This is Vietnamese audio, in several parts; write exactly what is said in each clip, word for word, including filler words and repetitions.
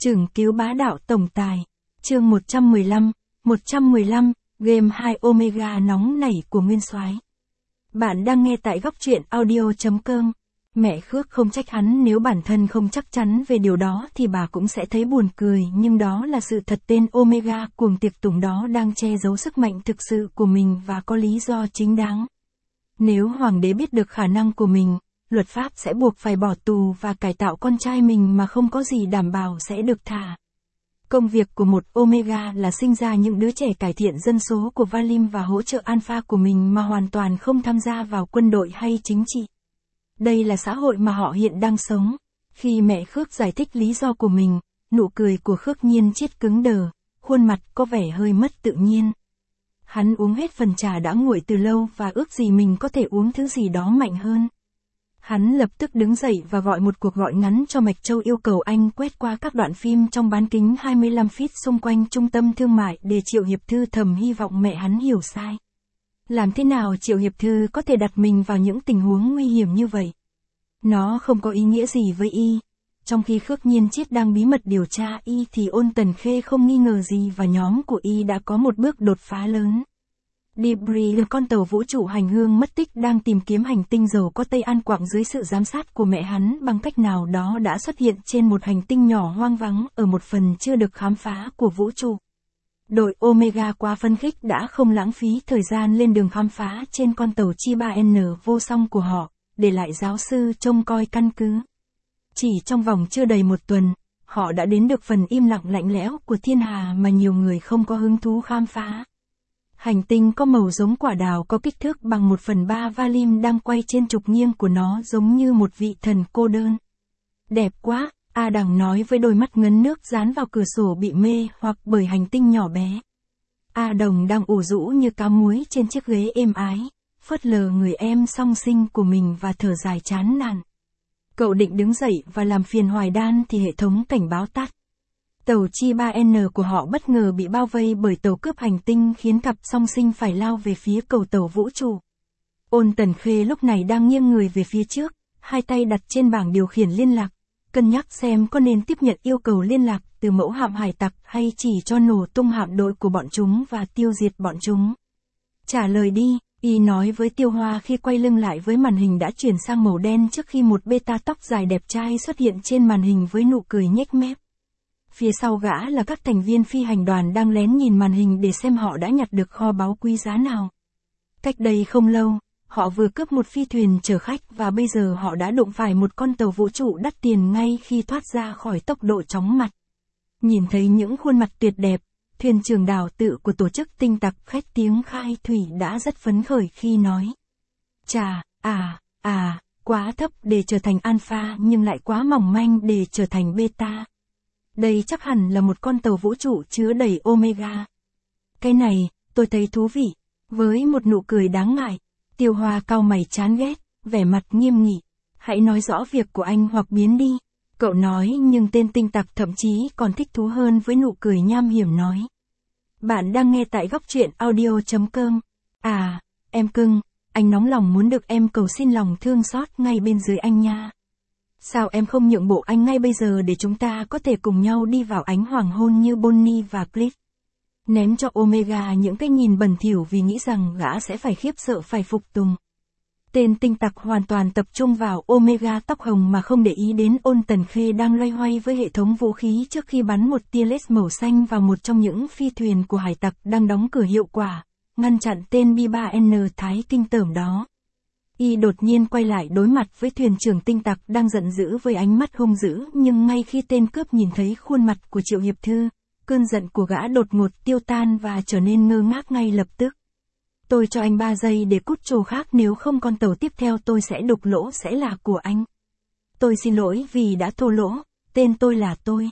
Chưởng cứu bá đạo tổng tài. Chương một trăm mười lăm, một trăm mười lăm, game hai Omega nóng nảy của Nguyên Soái. Bạn đang nghe tại góc truyện audio chấm com. Mẹ Khước không trách hắn nếu bản thân không chắc chắn về điều đó thì bà cũng sẽ thấy buồn cười, nhưng đó là sự thật. Tên Omega cuồng tiệc tùng đó đang che giấu sức mạnh thực sự của mình và có lý do chính đáng. Nếu hoàng đế biết được khả năng của mình, luật pháp sẽ buộc phải bỏ tù và cải tạo con trai mình mà không có gì đảm bảo sẽ được thả. Công việc của một Omega là sinh ra những đứa trẻ cải thiện dân số của Valim và hỗ trợ Alpha của mình mà hoàn toàn không tham gia vào quân đội hay chính trị. Đây là xã hội mà họ hiện đang sống. Khi mẹ Khước giải thích lý do của mình, nụ cười của Khước Nhiên Chiết cứng đờ, khuôn mặt có vẻ hơi mất tự nhiên. Hắn uống hết phần trà đã nguội từ lâu và ước gì mình có thể uống thứ gì đó mạnh hơn. Hắn lập tức đứng dậy và gọi một cuộc gọi ngắn cho Mạch Châu, yêu cầu anh quét qua các đoạn phim trong bán kính hai mươi lăm feet xung quanh trung tâm thương mại để Triệu Hiệp Thư thầm hy vọng mẹ hắn hiểu sai. Làm thế nào Triệu Hiệp Thư có thể đặt mình vào những tình huống nguy hiểm như vậy? Nó không có ý nghĩa gì với y. Trong khi Khước Nhiên Chiết đang bí mật điều tra y thì Ôn Tần Khê không nghi ngờ gì và nhóm của y đã có một bước đột phá lớn. Debris, con tàu vũ trụ hành hương mất tích đang tìm kiếm hành tinh dầu có Tây An Quặng dưới sự giám sát của mẹ hắn bằng cách nào đó đã xuất hiện trên một hành tinh nhỏ hoang vắng ở một phần chưa được khám phá của vũ trụ. Đội Omega quá phấn khích đã không lãng phí thời gian lên đường khám phá trên con tàu Chi ba N vô song của họ, để lại giáo sư trông coi căn cứ. Chỉ trong vòng chưa đầy một tuần, họ đã đến được phần im lặng lạnh lẽo của thiên hà mà nhiều người không có hứng thú khám phá. Hành tinh có màu giống quả đào có kích thước bằng một phần ba Valim đang quay trên trục nghiêng của nó giống như một vị thần cô đơn. Đẹp quá, A Đằng nói với đôi mắt ngấn nước dán vào cửa sổ bị mê hoặc bởi hành tinh nhỏ bé. A Đồng đang ủ rũ như cá muối trên chiếc ghế êm ái, phớt lờ người em song sinh của mình và thở dài chán nản. Cậu định đứng dậy và làm phiền Hoài Đan thì hệ thống cảnh báo tắt. Tàu Chi ba N của họ bất ngờ bị bao vây bởi tàu cướp hành tinh khiến cặp song sinh phải lao về phía cầu tàu vũ trụ. Ôn Tần Khê lúc này đang nghiêng người về phía trước, hai tay đặt trên bảng điều khiển liên lạc, cân nhắc xem có nên tiếp nhận yêu cầu liên lạc từ mẫu hạm hải tặc hay chỉ cho nổ tung hạm đội của bọn chúng và tiêu diệt bọn chúng. Trả lời đi, y nói với Tiêu Hoa khi quay lưng lại với màn hình đã chuyển sang màu đen trước khi một beta tóc dài đẹp trai xuất hiện trên màn hình với nụ cười nhếch mép. Phía sau gã là các thành viên phi hành đoàn đang lén nhìn màn hình để xem họ đã nhặt được kho báu quý giá nào. Cách đây không lâu, họ vừa cướp một phi thuyền chở khách và bây giờ họ đã đụng phải một con tàu vũ trụ đắt tiền ngay khi thoát ra khỏi tốc độ chóng mặt. Nhìn thấy những khuôn mặt tuyệt đẹp, thuyền trưởng đào tự của tổ chức tinh tặc khách tiếng khai thủy đã rất phấn khởi khi nói. Chà, à, à, quá thấp để trở thành alpha nhưng lại quá mỏng manh để trở thành beta. Đây chắc hẳn là một con tàu vũ trụ chứa đầy Omega. Cái này, tôi thấy thú vị. Với một nụ cười đáng ngại, Tiêu Hoa cau mày chán ghét, vẻ mặt nghiêm nghị. Hãy nói rõ việc của anh hoặc biến đi. Cậu nói, nhưng tên tinh tặc thậm chí còn thích thú hơn với nụ cười nham hiểm nói. Bạn đang nghe tại góc truyện audio chấm com. À, em cưng, anh nóng lòng muốn được em cầu xin lòng thương xót ngay bên dưới anh nha. Sao em không nhượng bộ anh ngay bây giờ để chúng ta có thể cùng nhau đi vào ánh hoàng hôn như Bonnie và Clyde? Ném cho Omega những cái nhìn bẩn thỉu vì nghĩ rằng gã sẽ phải khiếp sợ phải phục tùng. Tên tinh tặc hoàn toàn tập trung vào Omega tóc hồng mà không để ý đến Ôn Tần Khê đang loay hoay với hệ thống vũ khí trước khi bắn một tia laser màu xanh vào một trong những phi thuyền của hải tặc đang đóng cửa hiệu quả, ngăn chặn tên B ba N thái kinh tởm đó. Y đột nhiên quay lại đối mặt với thuyền trưởng tinh tặc đang giận dữ với ánh mắt hung dữ, nhưng ngay khi tên cướp nhìn thấy khuôn mặt của Triệu Hiệp Thư, cơn giận của gã đột ngột tiêu tan và trở nên ngơ ngác ngay lập tức. Tôi cho anh ba giây để cút chỗ khác, nếu không con tàu tiếp theo tôi sẽ đục lỗ sẽ là của anh. Tôi xin lỗi vì đã thô lỗ, tên tôi là tôi.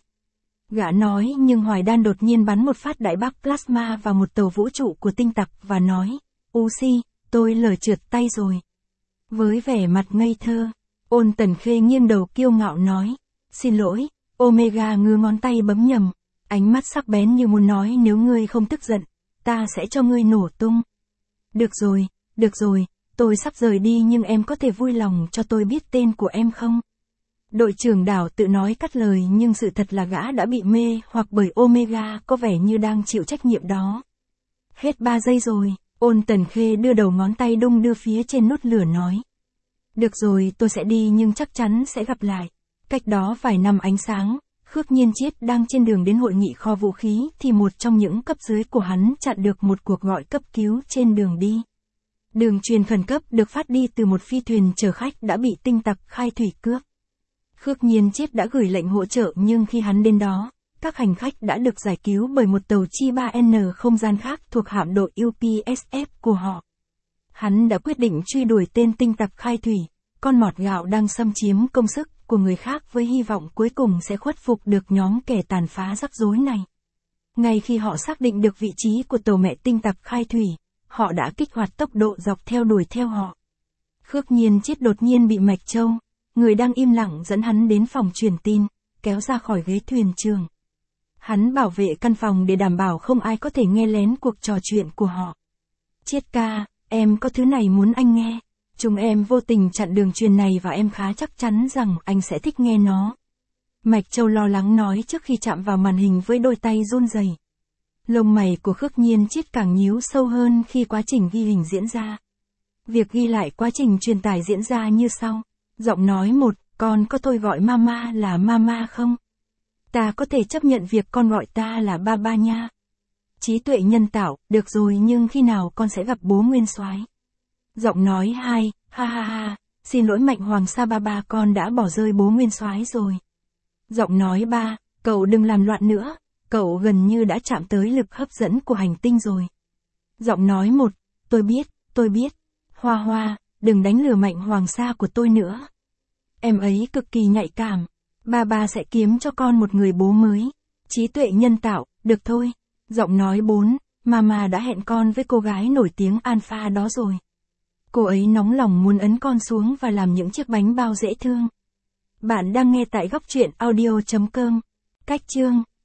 Gã nói, nhưng Hoài Đan đột nhiên bắn một phát đại bác plasma vào một tàu vũ trụ của tinh tặc và nói, Uzi, tôi lỡ trượt tay rồi. Với vẻ mặt ngây thơ, Ôn Tần Khê nghiêng đầu kiêu ngạo nói, xin lỗi. Omega ngứa ngón tay bấm nhầm, ánh mắt sắc bén như muốn nói, nếu ngươi không tức giận, ta sẽ cho ngươi nổ tung. Được rồi, được rồi, tôi sắp rời đi nhưng em có thể vui lòng cho tôi biết tên của em không? Đội trưởng đảo tự nói cắt lời nhưng sự thật là gã đã bị mê hoặc bởi Omega có vẻ như đang chịu trách nhiệm đó. Hết ba giây rồi, Ôn Tần Khê đưa đầu ngón tay đung đưa phía trên nút lửa nói. Được rồi, tôi sẽ đi nhưng chắc chắn sẽ gặp lại. Cách đó vài năm ánh sáng, Khước Nhiên Chiết đang trên đường đến hội nghị kho vũ khí thì một trong những cấp dưới của hắn chặn được một cuộc gọi cấp cứu trên đường đi. Đường truyền khẩn cấp được phát đi từ một phi thuyền chở khách đã bị tinh tặc khai thủy cướp. Khước Nhiên Chiết đã gửi lệnh hỗ trợ nhưng khi hắn đến đó, các hành khách đã được giải cứu bởi một tàu Chi ba N không gian khác thuộc hạm đội U P S F của họ. Hắn đã quyết định truy đuổi tên tinh tặc khai thủy, con mọt gạo đang xâm chiếm công sức của người khác với hy vọng cuối cùng sẽ khuất phục được nhóm kẻ tàn phá rắc rối này. Ngay khi họ xác định được vị trí của tàu mẹ tinh tặc khai thủy, họ đã kích hoạt tốc độ dọc theo đuổi theo họ. Khước Nhiên Chiết đột nhiên bị Mạch Châu, người đang im lặng dẫn hắn đến phòng truyền tin, kéo ra khỏi ghế thuyền trưởng. Hắn bảo vệ căn phòng để đảm bảo không ai có thể nghe lén cuộc trò chuyện của họ. Chiết ca, em có thứ này muốn anh nghe. Chúng em vô tình chặn đường truyền này và em khá chắc chắn rằng anh sẽ thích nghe nó. Mạch Châu lo lắng nói trước khi chạm vào màn hình với đôi tay run rẩy. Lông mày của Khước Nhiên Chiết càng nhíu sâu hơn khi quá trình ghi hình diễn ra. Việc ghi lại quá trình truyền tải diễn ra như sau. Giọng nói một, con có tôi gọi mama là mama không? Ta có thể chấp nhận việc con gọi ta là ba ba nha. Trí tuệ nhân tạo, được rồi nhưng khi nào con sẽ gặp bố Nguyên Soái? Giọng nói hai, ha ha ha, xin lỗi Mạnh Hoàng Sa ba ba, con đã bỏ rơi bố Nguyên Soái rồi. Giọng nói ba, cậu đừng làm loạn nữa, cậu gần như đã chạm tới lực hấp dẫn của hành tinh rồi. Giọng nói một, tôi biết, tôi biết. Hoa Hoa, đừng đánh lừa Mạnh Hoàng Sa của tôi nữa. Em ấy cực kỳ nhạy cảm. Ba ba sẽ kiếm cho con một người bố mới. Trí tuệ nhân tạo, được thôi. Giọng nói bốn, Mama đã hẹn con với cô gái nổi tiếng Alpha đó rồi. Cô ấy nóng lòng muốn ấn con xuống và làm những chiếc bánh bao dễ thương. Bạn đang nghe tại góc truyện audio chấm com. Cách chương